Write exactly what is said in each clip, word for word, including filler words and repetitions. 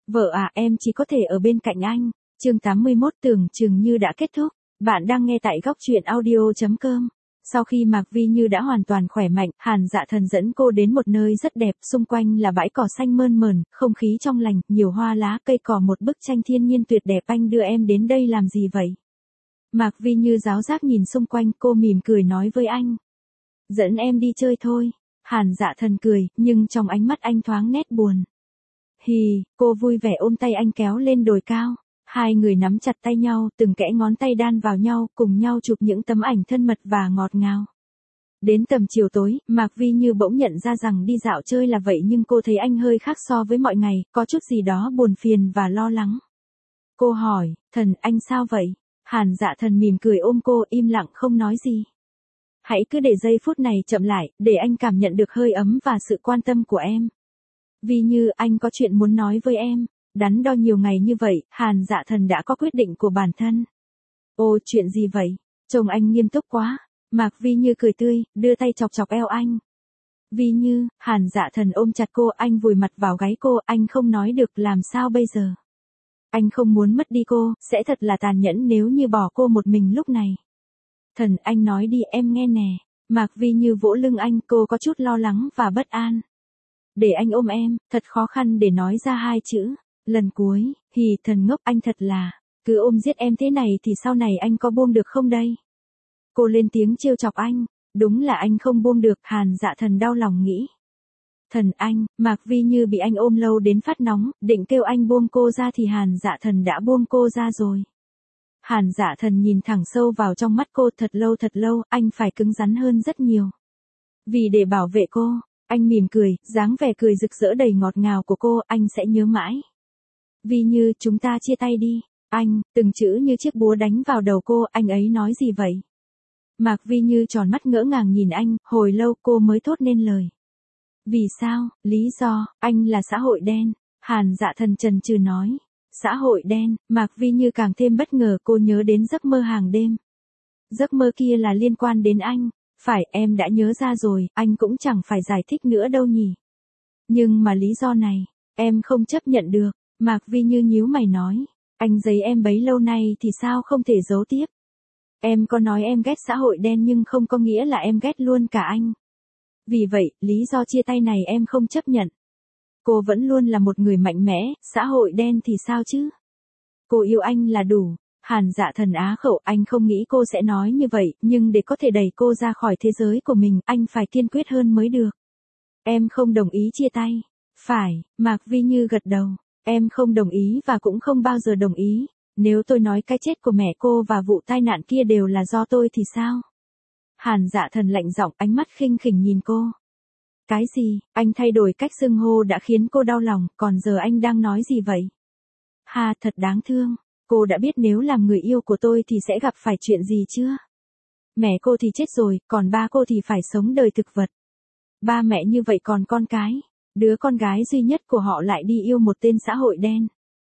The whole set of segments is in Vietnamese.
Vợ à, em chỉ có thể ở bên cạnh anh. Chương tám mươi mốt tưởng chừng như đã kết thúc. Bạn đang nghe tại góc truyện audio chấm com. Sau khi Mạc Vi Như đã hoàn toàn khỏe mạnh, Hàn Dạ Thần dẫn cô đến một nơi rất đẹp, xung quanh là bãi cỏ xanh mơn mởn, không khí trong lành, nhiều hoa lá, cây cỏ, một bức tranh thiên nhiên tuyệt đẹp. Anh đưa em đến đây làm gì vậy? Mạc Vi Như giáo giác nhìn xung quanh, cô mỉm cười nói với anh. Dẫn em đi chơi thôi. Hàn Dạ Thần cười, nhưng trong ánh mắt anh thoáng nét buồn. Hì, cô vui vẻ ôm tay anh kéo lên đồi cao. Hai người nắm chặt tay nhau, từng kẽ ngón tay đan vào nhau, cùng nhau chụp những tấm ảnh thân mật và ngọt ngào. Đến tầm chiều tối, Mạc Vi Như bỗng nhận ra rằng đi dạo chơi là vậy, nhưng cô thấy anh hơi khác so với mọi ngày, có chút gì đó buồn phiền và lo lắng. Cô hỏi, Thần, anh sao vậy? Hàn Dạ Thần mỉm cười ôm cô, im lặng không nói gì. Hãy cứ để giây phút này chậm lại, để anh cảm nhận được hơi ấm và sự quan tâm của em. Vi Như, anh có chuyện muốn nói với em. Đắn đo nhiều ngày như vậy, Hàn Dạ Thần đã có quyết định của bản thân. Ồ, chuyện gì vậy? Trông anh nghiêm túc quá. Mạc Vi Như cười tươi, đưa tay chọc chọc eo anh. Vi Như, Hàn Dạ Thần ôm chặt cô, anh vùi mặt vào gáy cô, anh không nói được làm sao bây giờ. Anh không muốn mất đi cô, sẽ thật là tàn nhẫn nếu như bỏ cô một mình lúc này. Thần, anh nói đi, em nghe nè. Mạc Vi Như vỗ lưng anh, cô có chút lo lắng và bất an. Để anh ôm em, thật khó khăn để nói ra hai chữ. Lần cuối, Hì, Thần ngốc, anh thật là, cứ ôm giết em thế này thì sau này anh có buông được không đây? Cô lên tiếng trêu chọc anh, đúng là anh không buông được. Hàn Dạ Thần đau lòng nghĩ. Thần anh, Mạc Vi Như bị anh ôm lâu đến phát nóng, định kêu anh buông cô ra thì Hàn Dạ Thần đã buông cô ra rồi. Hàn Dạ Thần nhìn thẳng sâu vào trong mắt cô, thật lâu thật lâu, anh phải cứng rắn hơn rất nhiều. Vì để bảo vệ cô, anh mỉm cười, dáng vẻ cười rực rỡ đầy ngọt ngào của cô, anh sẽ nhớ mãi. Vi Như, chúng ta chia tay đi. Anh, từng chữ như chiếc búa đánh vào đầu cô, anh ấy nói gì vậy? Mạc Vi Như tròn mắt ngỡ ngàng nhìn anh, hồi lâu cô mới thốt nên lời. Vì sao? Lý do, anh là xã hội đen. Hàn Dạ Thần chần chừ nói. Xã hội đen, Mạc Vi Như càng thêm bất ngờ, cô nhớ đến giấc mơ hàng đêm. Giấc mơ kia là liên quan đến anh. Phải, em đã nhớ ra rồi, anh cũng chẳng phải giải thích nữa đâu nhỉ. Nhưng mà lý do này, em không chấp nhận được. Mạc Vi Như nhíu mày nói, anh giấu em bấy lâu nay thì sao không thể giấu tiếp. Em có nói em ghét xã hội đen nhưng không có nghĩa là em ghét luôn cả anh. Vì vậy, lý do chia tay này em không chấp nhận. Cô vẫn luôn là một người mạnh mẽ, xã hội đen thì sao chứ? Cô yêu anh là đủ. Hàn Dạ Thần á khẩu, anh không nghĩ cô sẽ nói như vậy, nhưng để có thể đẩy cô ra khỏi thế giới của mình, anh phải kiên quyết hơn mới được. Em không đồng ý chia tay. Phải, Mạc Vi Như gật đầu. Em không đồng ý và cũng không bao giờ đồng ý. Nếu tôi nói cái chết của mẹ cô và vụ tai nạn kia đều là do tôi thì sao? Hàn Dạ Thần lạnh giọng, ánh mắt khinh khỉnh nhìn cô. Cái gì? Anh thay đổi cách xưng hô đã khiến cô đau lòng, còn giờ anh đang nói gì vậy? Ha, thật đáng thương. Cô đã biết nếu làm người yêu của tôi thì sẽ gặp phải chuyện gì chưa? Mẹ cô thì chết rồi, còn ba cô thì phải sống đời thực vật. Ba mẹ như vậy còn con cái. Đứa con gái duy nhất của họ lại đi yêu một tên xã hội đen.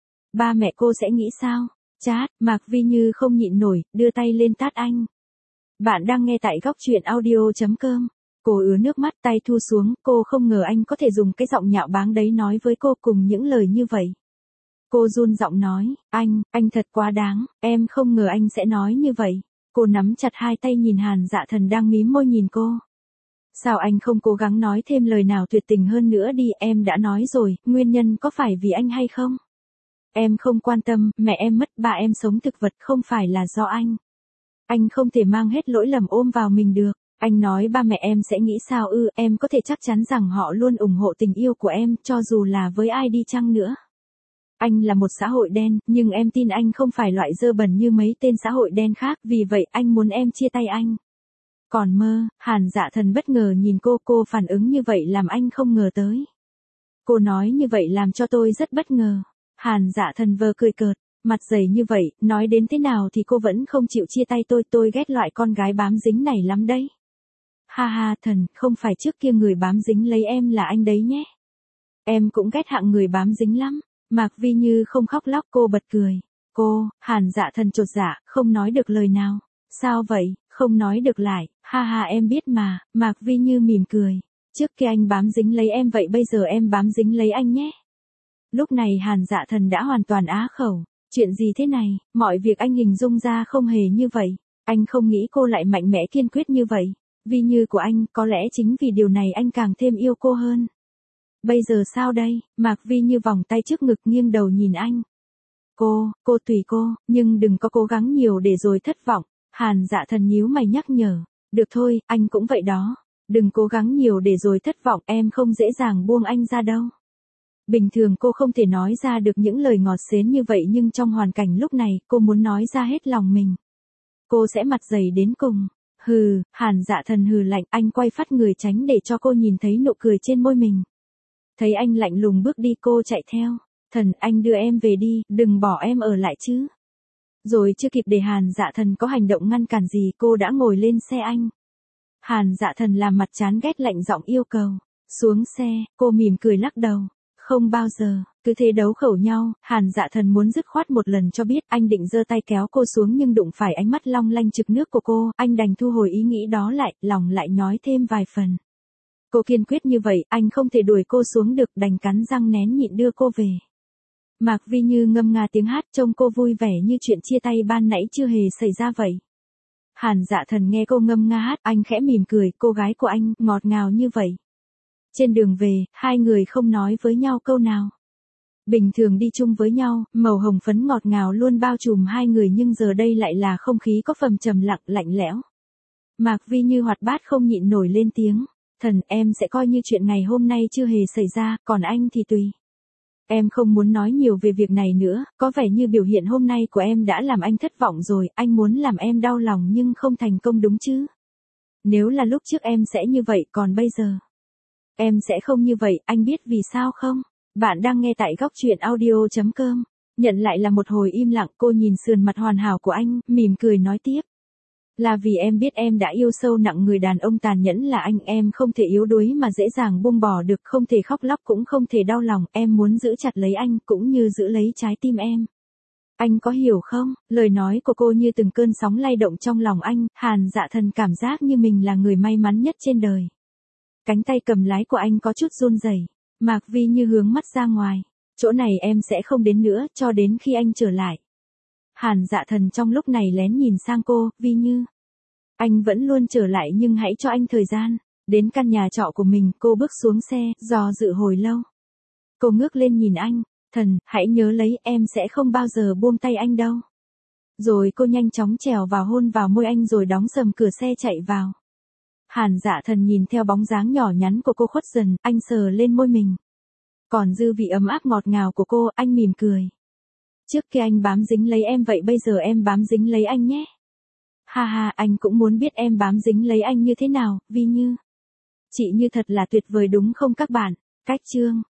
Ba mẹ cô sẽ nghĩ sao? Chát, Mạc Vi Như không nhịn nổi, đưa tay lên tát anh. Bạn đang nghe tại góc truyện audio chấm com. Cô ứa nước mắt, tay thu xuống, cô không ngờ anh có thể dùng cái giọng nhạo báng đấy nói với cô cùng những lời như vậy. Cô run giọng nói, anh, anh thật quá đáng, em không ngờ anh sẽ nói như vậy. Cô nắm chặt hai tay nhìn Hàn Dạ Thần đang mím môi nhìn cô. Sao anh không cố gắng nói thêm lời nào tuyệt tình hơn nữa đi, em đã nói rồi, nguyên nhân có phải vì anh hay không? Em không quan tâm, mẹ em mất, ba em sống thực vật, không phải là do anh. Anh không thể mang hết lỗi lầm ôm vào mình được. Anh nói ba mẹ em sẽ nghĩ sao ư, em có thể chắc chắn rằng họ luôn ủng hộ tình yêu của em, cho dù là với ai đi chăng nữa. Anh là một xã hội đen, nhưng em tin anh không phải loại dơ bẩn như mấy tên xã hội đen khác, vì vậy anh muốn em chia tay anh. Còn mơ, Hàn Dạ Thần bất ngờ nhìn cô, cô phản ứng như vậy làm anh không ngờ tới. Cô nói như vậy làm cho tôi rất bất ngờ. Hàn Dạ Thần vờ cười cợt, mặt dày như vậy, nói đến thế nào thì cô vẫn không chịu chia tay tôi, tôi ghét loại con gái bám dính này lắm đấy. Ha ha, Thần, không phải trước kia người bám dính lấy em là anh đấy nhé. Em cũng ghét hạng người bám dính lắm. Mạc Vi Như không khóc lóc, cô bật cười. Cô, Hàn Dạ Thần chột dạ, không nói được lời nào. Sao vậy, không nói được lại, ha ha em biết mà. Mạc Vi Như mỉm cười. Trước kia anh bám dính lấy em vậy bây giờ em bám dính lấy anh nhé. Lúc này Hàn Dạ Thần đã hoàn toàn á khẩu. Chuyện gì thế này, mọi việc anh hình dung ra không hề như vậy. Anh không nghĩ cô lại mạnh mẽ kiên quyết như vậy. Vi Như của anh, có lẽ chính vì điều này anh càng thêm yêu cô hơn. Bây giờ sao đây? Mạc Vi Như vòng tay trước ngực nghiêng đầu nhìn anh. Cô, cô tùy cô, nhưng đừng có cố gắng nhiều để rồi thất vọng. Hàn Dạ Thần nhíu mày nhắc nhở. Được thôi, anh cũng vậy đó. Đừng cố gắng nhiều để rồi thất vọng, em không dễ dàng buông anh ra đâu. Bình thường cô không thể nói ra được những lời ngọt xến như vậy nhưng trong hoàn cảnh lúc này cô muốn nói ra hết lòng mình. Cô sẽ mặt dày đến cùng. Hừ, Hàn Dạ Thần hừ lạnh, anh quay phát người tránh để cho cô nhìn thấy nụ cười trên môi mình. Thấy anh lạnh lùng bước đi cô chạy theo. Thần, anh đưa em về đi, đừng bỏ em ở lại chứ. Rồi chưa kịp để Hàn Dạ Thần có hành động ngăn cản gì cô đã ngồi lên xe anh. Hàn Dạ Thần làm mặt chán ghét lạnh giọng yêu cầu. Xuống xe, cô mỉm cười lắc đầu. Không bao giờ, cứ thế đấu khẩu nhau, Hàn Dạ Thần muốn dứt khoát một lần cho biết, anh định giơ tay kéo cô xuống nhưng đụng phải ánh mắt long lanh trực nước của cô, anh đành thu hồi ý nghĩ đó lại, lòng lại nhói thêm vài phần. Cô kiên quyết như vậy, anh không thể đuổi cô xuống được, đành cắn răng nén nhịn đưa cô về. Mạc Vi Như ngâm nga tiếng hát trông cô vui vẻ như chuyện chia tay ban nãy chưa hề xảy ra vậy. Hàn Dạ Thần nghe cô ngâm nga hát, anh khẽ mỉm cười, cô gái của anh, ngọt ngào như vậy. Trên đường về, hai người không nói với nhau câu nào. Bình thường đi chung với nhau, màu hồng phấn ngọt ngào luôn bao trùm hai người nhưng giờ đây lại là không khí có phần trầm lặng lạnh lẽo. Mạc Vi Như hoạt bát không nhịn nổi lên tiếng. Thần, em sẽ coi như chuyện ngày hôm nay chưa hề xảy ra, còn anh thì tùy. Em không muốn nói nhiều về việc này nữa, có vẻ như biểu hiện hôm nay của em đã làm anh thất vọng rồi, anh muốn làm em đau lòng nhưng không thành công đúng chứ. Nếu là lúc trước em sẽ như vậy, còn bây giờ em sẽ không như vậy, anh biết vì sao không? Bạn đang nghe tại góc truyện audio chấm com. Nhận lại là một hồi im lặng, cô nhìn sườn mặt hoàn hảo của anh, mỉm cười nói tiếp. Là vì em biết em đã yêu sâu nặng người đàn ông tàn nhẫn là anh, em không thể yếu đuối mà dễ dàng buông bỏ được, không thể khóc lóc cũng không thể đau lòng, em muốn giữ chặt lấy anh cũng như giữ lấy trái tim em. Anh có hiểu không? Lời nói của cô như từng cơn sóng lay động trong lòng anh, Hàn Dạ Thần cảm giác như mình là người may mắn nhất trên đời. Cánh tay cầm lái của anh có chút run rẩy. Mạc Vi Như hướng mắt ra ngoài. Chỗ này em sẽ không đến nữa, cho đến khi anh trở lại. Hàn Dạ Thần trong lúc này lén nhìn sang cô, Vi Như. Anh vẫn luôn trở lại nhưng hãy cho anh thời gian. Đến căn nhà trọ của mình, cô bước xuống xe, dò dự hồi lâu. Cô ngước lên nhìn anh. Thần, hãy nhớ lấy, em sẽ không bao giờ buông tay anh đâu. Rồi cô nhanh chóng trèo vào hôn vào môi anh rồi đóng sầm cửa xe chạy vào. Hàn Dạ Thần nhìn theo bóng dáng nhỏ nhắn của cô khuất dần, anh sờ lên môi mình. Còn dư vị ấm áp ngọt ngào của cô, anh mỉm cười. Trước kia anh bám dính lấy em vậy bây giờ em bám dính lấy anh nhé. Ha ha, anh cũng muốn biết em bám dính lấy anh như thế nào, Vi Như. Chị Như thật là tuyệt vời đúng không các bạn? Cách chương.